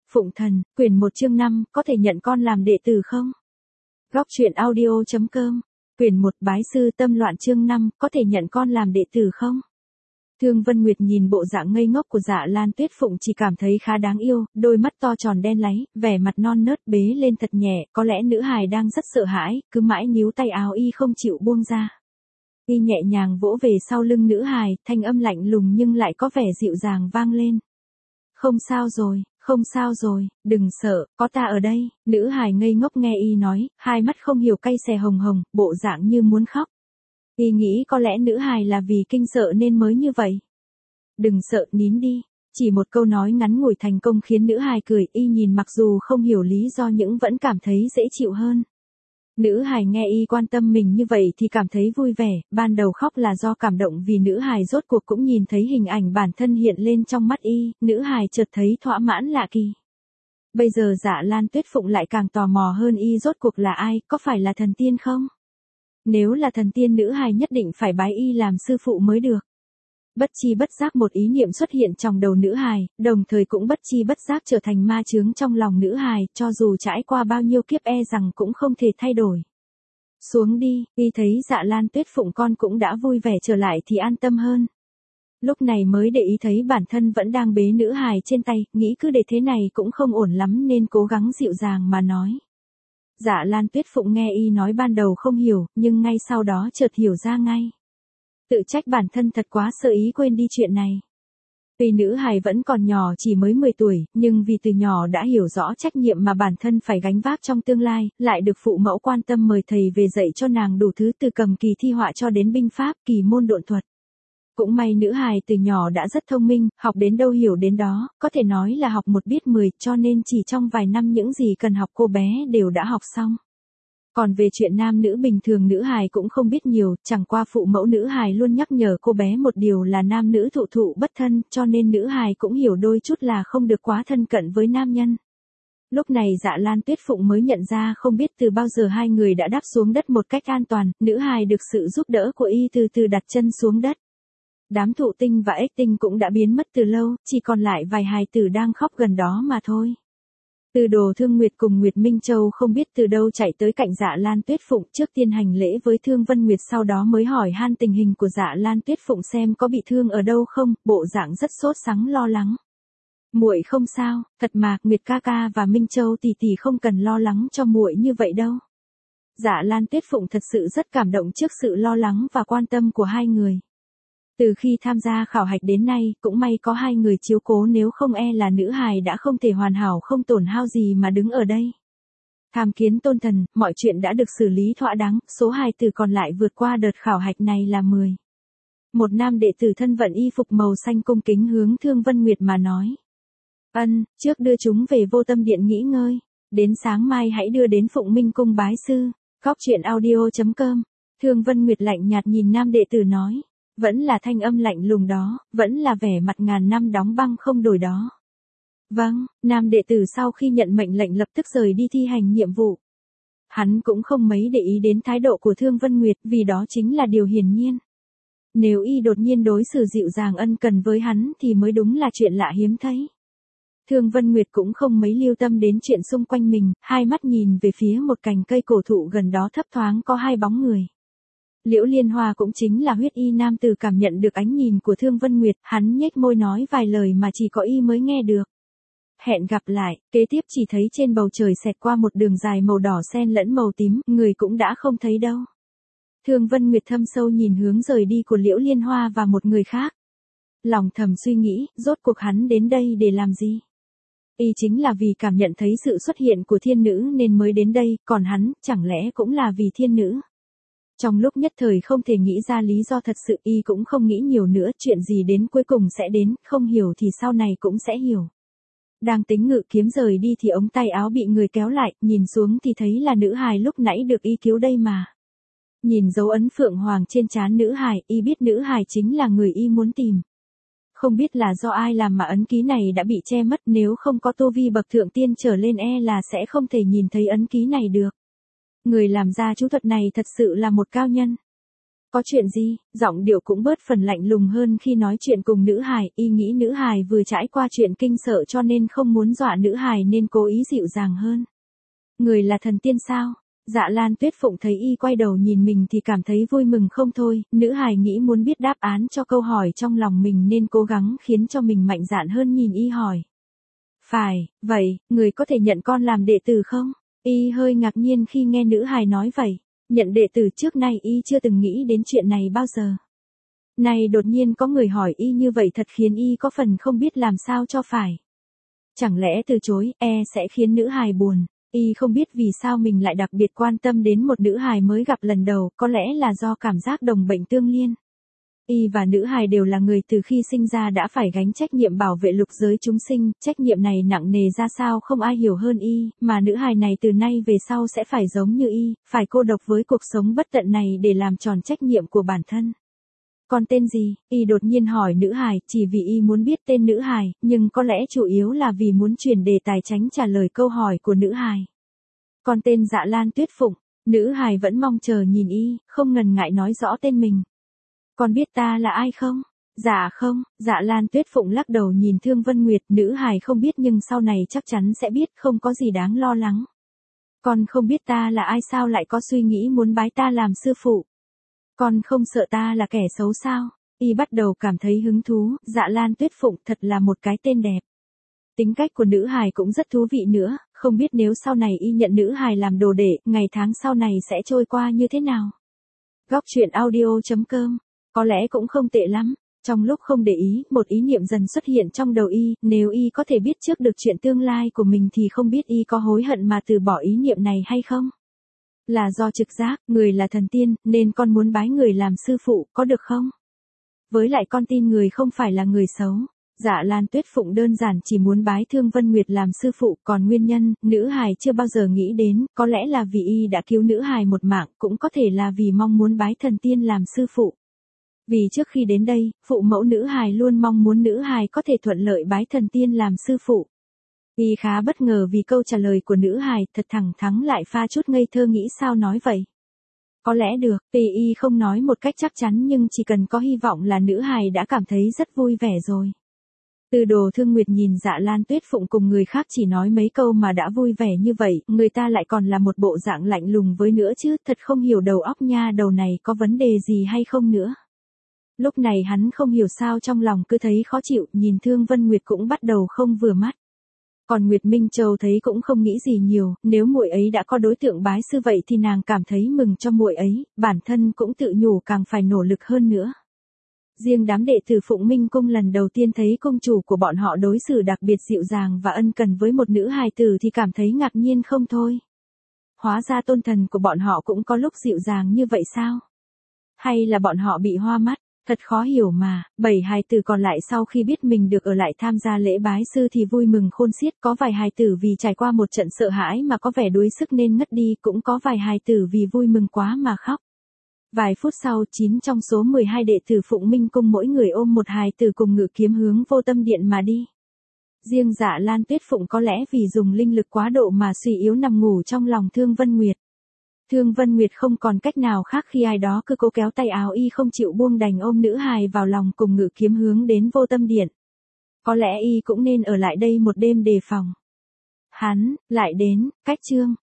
Phụng Thần, quyển 1 chương 5, có thể nhận con làm đệ tử không? Góc truyện audio.com, quyển 1 bái sư tâm loạn chương 5, có thể nhận con làm đệ tử không? Thương Vân Nguyệt nhìn bộ dạng ngây ngốc của Dạ Lan Tuyết Phụng chỉ cảm thấy khá đáng yêu, đôi mắt to tròn đen láy, vẻ mặt non nớt bế lên thật nhẹ, có lẽ nữ hài đang rất sợ hãi, cứ mãi níu tay áo y không chịu buông ra. Y nhẹ nhàng vỗ về sau lưng nữ hài, thanh âm lạnh lùng nhưng lại có vẻ dịu dàng vang lên. Không sao rồi, đừng sợ, có ta ở đây. Nữ hài ngây ngốc nghe y nói, hai mắt không hiểu cay xè hồng hồng, bộ dạng như muốn khóc. Y nghĩ có lẽ nữ hài là vì kinh sợ nên mới như vậy. Đừng sợ, nín đi. Chỉ một câu nói ngắn ngủi thành công khiến nữ hài cười, y nhìn mặc dù không hiểu lý do nhưng vẫn cảm thấy dễ chịu hơn. Nữ hài nghe y quan tâm mình như vậy thì cảm thấy vui vẻ, ban đầu khóc là do cảm động vì nữ hài rốt cuộc cũng nhìn thấy hình ảnh bản thân hiện lên trong mắt y, nữ hài chợt thấy thỏa mãn lạ kỳ. Bây giờ Dạ Lan Tuyết Phụng lại càng tò mò hơn y rốt cuộc là ai, có phải là thần tiên không? Nếu là thần tiên nữ hài nhất định phải bái y làm sư phụ mới được. Bất chi bất giác một ý niệm xuất hiện trong đầu nữ hài, đồng thời cũng bất chi bất giác trở thành ma chướng trong lòng nữ hài, cho dù trải qua bao nhiêu kiếp e rằng cũng không thể thay đổi. Xuống đi, y thấy Dạ Lan Tuyết Phụng con cũng đã vui vẻ trở lại thì an tâm hơn. Lúc này mới để ý thấy bản thân vẫn đang bế nữ hài trên tay, nghĩ cứ để thế này cũng không ổn lắm nên cố gắng dịu dàng mà nói. Dạ Lan Tuyết Phụng nghe y nói ban đầu không hiểu, nhưng ngay sau đó chợt hiểu ra ngay. Tự trách bản thân thật quá sơ ý quên đi chuyện này. Tuy nữ hài vẫn còn nhỏ chỉ mới 10 tuổi, nhưng vì từ nhỏ đã hiểu rõ trách nhiệm mà bản thân phải gánh vác trong tương lai, lại được phụ mẫu quan tâm mời thầy về dạy cho nàng đủ thứ từ cầm kỳ thi họa cho đến binh pháp, kỳ môn độn thuật. Cũng may nữ hài từ nhỏ đã rất thông minh, học đến đâu hiểu đến đó, có thể nói là học một biết 10, cho nên chỉ trong vài năm những gì cần học cô bé đều đã học xong. Còn về chuyện nam nữ bình thường nữ hài cũng không biết nhiều, chẳng qua phụ mẫu nữ hài luôn nhắc nhở cô bé một điều là nam nữ thụ thụ bất thân, cho nên nữ hài cũng hiểu đôi chút là không được quá thân cận với nam nhân. Lúc này Dạ Lan Tuyết Phụng mới nhận ra không biết từ bao giờ hai người đã đáp xuống đất một cách an toàn, nữ hài được sự giúp đỡ của y từ từ đặt chân xuống đất. Đám thụ tinh và ếch tinh cũng đã biến mất từ lâu, chỉ còn lại vài hài tử đang khóc gần đó mà thôi. Từ Đồ Thương Nguyệt cùng Nguyệt Minh Châu không biết từ đâu chạy tới cạnh Dạ Lan Tuyết Phụng trước tiên hành lễ với Thương Vân Nguyệt, sau đó mới hỏi han tình hình của Dạ Lan Tuyết Phụng xem có bị thương ở đâu không, bộ dạng rất sốt sắng lo lắng. Muội không sao, thật mà, Nguyệt ca ca và Minh Châu tỷ tỷ không cần lo lắng cho muội như vậy đâu. Dạ Lan Tuyết Phụng thật sự rất cảm động trước sự lo lắng và quan tâm của hai người. Từ khi tham gia khảo hạch đến nay, cũng may có hai người chiếu cố, nếu không e là nữ hài đã không thể hoàn hảo không tổn hao gì mà đứng ở đây. Tham kiến tôn thần, mọi chuyện đã được xử lý thỏa đáng, số hài tử còn lại vượt qua đợt khảo hạch này là 10. Một nam đệ tử thân vận y phục màu xanh cung kính hướng Thương Vân Nguyệt mà nói. Trước đưa chúng về Vô Tâm Điện nghỉ ngơi, đến sáng mai hãy đưa đến Phụng Minh Cung bái sư. Góc truyện audio.com, Thương Vân Nguyệt lạnh nhạt nhìn nam đệ tử nói. Vẫn là thanh âm lạnh lùng đó, vẫn là vẻ mặt ngàn năm đóng băng không đổi đó. Vâng, nam đệ tử sau khi nhận mệnh lệnh lập tức rời đi thi hành nhiệm vụ. Hắn cũng không mấy để ý đến thái độ của Thương Vân Nguyệt vì đó chính là điều hiển nhiên. Nếu y đột nhiên đối xử dịu dàng ân cần với hắn thì mới đúng là chuyện lạ hiếm thấy. Thương Vân Nguyệt cũng không mấy lưu tâm đến chuyện xung quanh mình, hai mắt nhìn về phía một cành cây cổ thụ gần đó thấp thoáng có hai bóng người. Liễu Liên Hoa cũng chính là huyết y nam tử cảm nhận được ánh nhìn của Thương Vân Nguyệt, hắn nhếch môi nói vài lời mà chỉ có y mới nghe được. Hẹn gặp lại, kế tiếp chỉ thấy trên bầu trời xẹt qua một đường dài màu đỏ xen lẫn màu tím, người cũng đã không thấy đâu. Thương Vân Nguyệt thâm sâu nhìn hướng rời đi của Liễu Liên Hoa và một người khác. Lòng thầm suy nghĩ, rốt cuộc hắn đến đây để làm gì? Y chính là vì cảm nhận thấy sự xuất hiện của thiên nữ nên mới đến đây, còn hắn, chẳng lẽ cũng là vì thiên nữ? Trong lúc nhất thời không thể nghĩ ra lý do thật sự, y cũng không nghĩ nhiều nữa, chuyện gì đến cuối cùng sẽ đến, không hiểu thì sau này cũng sẽ hiểu. Đang tính ngự kiếm rời đi thì ống tay áo bị người kéo lại, nhìn xuống thì thấy là nữ hài lúc nãy được y cứu đây mà. Nhìn dấu ấn phượng hoàng trên trán nữ hài, y biết nữ hài chính là người y muốn tìm. Không biết là do ai làm mà ấn ký này đã bị che mất, nếu không có tu vi bậc thượng tiên trở lên e là sẽ không thể nhìn thấy ấn ký này được. Người làm ra chú thuật này thật sự là một cao nhân. Có chuyện gì? Giọng điệu cũng bớt phần lạnh lùng hơn khi nói chuyện cùng nữ hài, y nghĩ nữ hài vừa trải qua chuyện kinh sợ cho nên không muốn dọa nữ hài nên cố ý dịu dàng hơn. Người là thần tiên sao? Dạ Lan Tuyết Phụng thấy y quay đầu nhìn mình thì cảm thấy vui mừng không thôi, nữ hài nghĩ muốn biết đáp án cho câu hỏi trong lòng mình nên cố gắng khiến cho mình mạnh dạn hơn nhìn y hỏi. Phải, vậy, người có thể nhận con làm đệ tử không? Y hơi ngạc nhiên khi nghe nữ hài nói vậy. Nhận đệ tử trước nay y chưa từng nghĩ đến chuyện này bao giờ. Này đột nhiên có người hỏi y như vậy thật khiến y có phần không biết làm sao cho phải. Chẳng lẽ từ chối, sẽ khiến nữ hài buồn. Y không biết vì sao mình lại đặc biệt quan tâm đến một nữ hài mới gặp lần đầu, có lẽ là do cảm giác đồng bệnh tương liên. Y và nữ hài đều là người từ khi sinh ra đã phải gánh trách nhiệm bảo vệ lục giới chúng sinh, trách nhiệm này nặng nề ra sao không ai hiểu hơn y, mà nữ hài này từ nay về sau sẽ phải giống như y, phải cô độc với cuộc sống bất tận này để làm tròn trách nhiệm của bản thân. Con tên gì? Y đột nhiên hỏi nữ hài, chỉ vì y muốn biết tên nữ hài, nhưng có lẽ chủ yếu là vì muốn truyền đề tài tránh trả lời câu hỏi của nữ hài. Con tên Dạ Lan Tuyết Phụng, nữ hài vẫn mong chờ nhìn y, không ngần ngại nói rõ tên mình. Con biết ta là ai không? Dạ không, Dạ Lan Tuyết Phụng lắc đầu nhìn Thương Vân Nguyệt, nữ hài không biết nhưng sau này chắc chắn sẽ biết, không có gì đáng lo lắng. Con không biết ta là ai sao lại có suy nghĩ muốn bái ta làm sư phụ? Con không sợ ta là kẻ xấu sao? Y bắt đầu cảm thấy hứng thú, Dạ Lan Tuyết Phụng thật là một cái tên đẹp. Tính cách của nữ hài cũng rất thú vị nữa, không biết nếu sau này y nhận nữ hài làm đồ đệ, ngày tháng sau này sẽ trôi qua như thế nào? Góc truyện audio.com. Có lẽ cũng không tệ lắm. Trong lúc không để ý, một ý niệm dần xuất hiện trong đầu y, nếu y có thể biết trước được chuyện tương lai của mình thì không biết y có hối hận mà từ bỏ ý niệm này hay không? Là do trực giác, người là thần tiên, nên con muốn bái người làm sư phụ, có được không? Với lại con tin người không phải là người xấu. Dạ Lan Tuyết Phụng đơn giản chỉ muốn bái Thương Vân Nguyệt làm sư phụ, còn nguyên nhân, nữ hài chưa bao giờ nghĩ đến, có lẽ là vì y đã cứu nữ hài một mạng, cũng có thể là vì mong muốn bái thần tiên làm sư phụ. Vì trước khi đến đây, phụ mẫu nữ hài luôn mong muốn nữ hài có thể thuận lợi bái thần tiên làm sư phụ. Y khá bất ngờ vì câu trả lời của nữ hài thật thẳng thắn lại pha chút ngây thơ nghĩ sao nói vậy. Có lẽ được, y không nói một cách chắc chắn nhưng chỉ cần có hy vọng là nữ hài đã cảm thấy rất vui vẻ rồi. Từ Đồ Thương Nguyệt nhìn Dạ Lan Tuyết Phụng cùng người khác chỉ nói mấy câu mà đã vui vẻ như vậy, người ta lại còn là một bộ dạng lạnh lùng với nữa chứ, thật không hiểu đầu óc nha đầu này có vấn đề gì hay không nữa. Lúc này hắn không hiểu sao trong lòng cứ thấy khó chịu, nhìn Thương Vân Nguyệt cũng bắt đầu không vừa mắt. Còn Nguyệt Minh Châu thấy cũng không nghĩ gì nhiều, nếu muội ấy đã có đối tượng bái sư vậy thì nàng cảm thấy mừng cho muội ấy, bản thân cũng tự nhủ càng phải nỗ lực hơn nữa. Riêng đám đệ tử Phụng Minh Cung lần đầu tiên thấy cung chủ của bọn họ đối xử đặc biệt dịu dàng và ân cần với một nữ hài tử thì cảm thấy ngạc nhiên không thôi. Hóa ra tôn thần của bọn họ cũng có lúc dịu dàng như vậy sao? Hay là bọn họ bị hoa mắt? Thật khó hiểu mà, 7 hài tử còn lại sau khi biết mình được ở lại tham gia lễ bái sư thì vui mừng khôn xiết, có vài hài tử vì trải qua một trận sợ hãi mà có vẻ đuối sức nên ngất đi, cũng có vài hài tử vì vui mừng quá mà khóc. Vài phút sau, 9 trong số 12 đệ tử Phụng Minh Cung mỗi người ôm một hài tử cùng ngự kiếm hướng Vô Tâm Điện mà đi. Riêng Dạ Lan Tuyết Phụng có lẽ vì dùng linh lực quá độ mà suy yếu nằm ngủ trong lòng Thương Vân Nguyệt. Thương Vân Nguyệt không còn cách nào khác khi ai đó cứ cố kéo tay áo y không chịu buông đành ôm nữ hài vào lòng cùng ngự kiếm hướng đến Vô Tâm Điện. Có lẽ y cũng nên ở lại đây một đêm đề phòng. Hắn, lại đến, cách chương.